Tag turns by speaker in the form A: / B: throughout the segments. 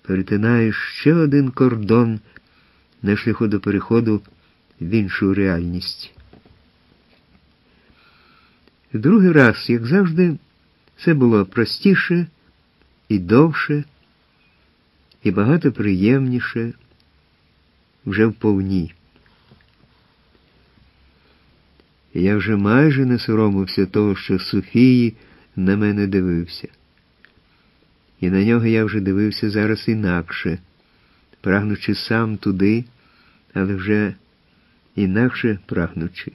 A: перетинаєш ще один кордон на шляху до переходу в іншу реальність. Другий раз, як завжди, це було простіше і довше, і багато приємніше вже вповні. Я вже майже не соромився того, що Софії на мене дивився. І на нього я вже дивився зараз інакше, прагнучи сам туди, але вже інакше прагнучи.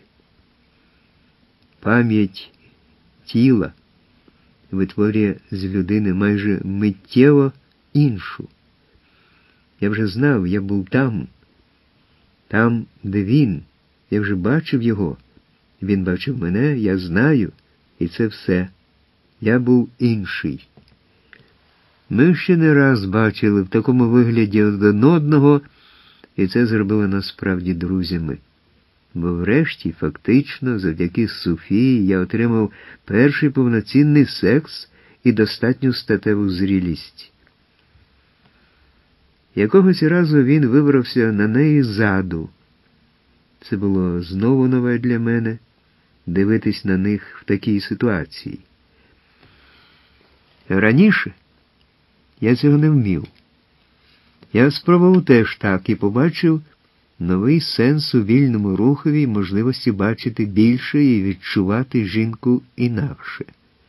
A: Пам'ять тіла витворює з людини майже миттєво іншу. Я вже знав, я був там, де він, я вже бачив його. Він бачив мене, я знаю, і це все. Я був інший. Ми ще не раз бачили в такому вигляді один одного, і це зробило нас справді друзями. Бо врешті, фактично, завдяки Софії я отримав перший повноцінний секс і достатню статеву зрілість. Якогось разу він вибрався на неї ззаду. Це було знову нове для мене дивитись на них в такій ситуації. Раніше я цього не вмів. Я спробував теж так і побачив новий сенс у вільному рухові, можливості бачити більше і відчувати жінку інакше.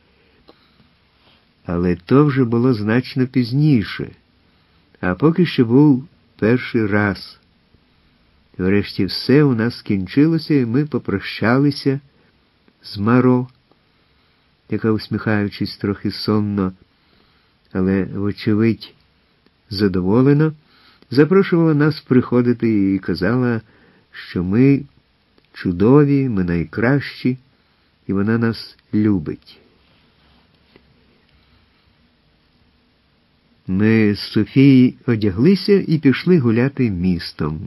A: Але то вже було значно пізніше, а поки що був перший раз. Врешті все у нас скінчилося, і ми попрощалися з Маро, яка, усміхаючись трохи сонно, але, вочевидь, задоволено, запрошувала нас приходити і казала, що ми чудові, ми найкращі, і вона нас любить. Ми з Софією одяглися і пішли гуляти містом.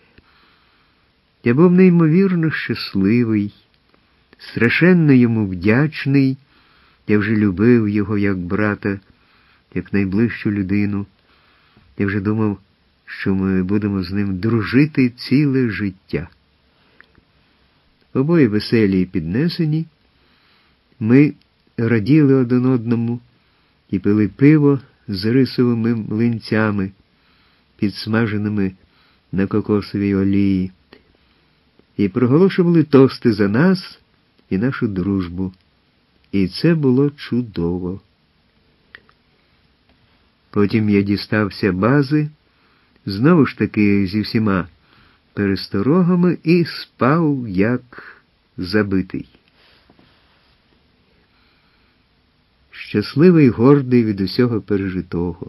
A: Я був неймовірно щасливий, страшенно йому вдячний, я вже любив його як брата, як найближчу людину. Я вже думав, що ми будемо з ним дружити ціле життя. Обоє веселі і піднесені, ми раділи один одному і пили пиво з рисовими млинцями, підсмаженими на кокосовій олії, і проголошували тости за нас і нашу дружбу. І це було чудово. Потім я дістався бази, знову ж таки зі всіма пересторогами, і спав як забитий. Щасливий, гордий від усього пережитого.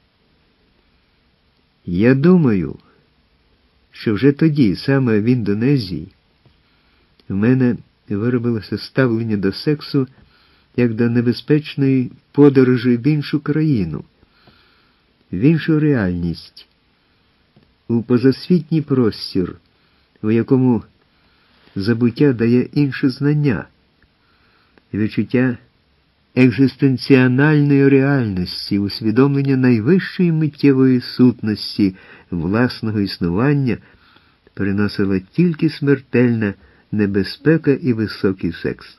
A: Я думаю, що вже тоді, саме в Індонезії, в мене виробилося ставлення до сексу як до небезпечної подорожі в іншу країну, в іншу реальність, у позасвітній простір, у якому забуття дає інше знання, відчуття екзистенціональної реальності, усвідомлення найвищої миттєвої сутності власного існування приносила тільки смертельна небезпека і високий секс.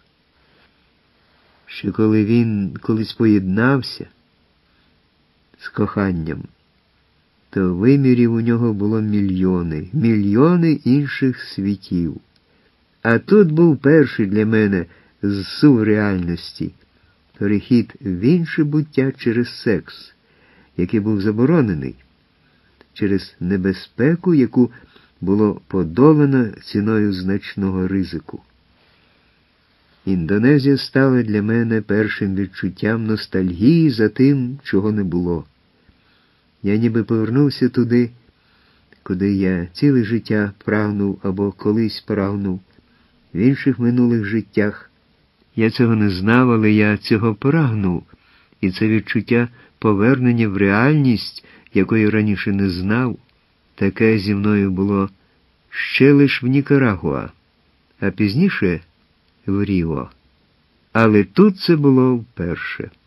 A: Що коли він колись поєднався з коханням, то вимірів у нього було мільйони інших світів. А тут був перший для мене з сюрреальності перехід в інше буття через секс, який був заборонений, через небезпеку, яку було подолано ціною значного ризику. Індонезія стала для мене першим відчуттям ностальгії за тим, чого не було. Я ніби повернувся туди, куди я ціле життя прагнув або колись прагнув, в інших минулих життях. Я цього не знав, але я цього прагнув, і це відчуття повернення в реальність, якої раніше не знав, таке зі мною було ще лиш в Нікарагуа, а пізніше в Ріо. Але тут це було вперше.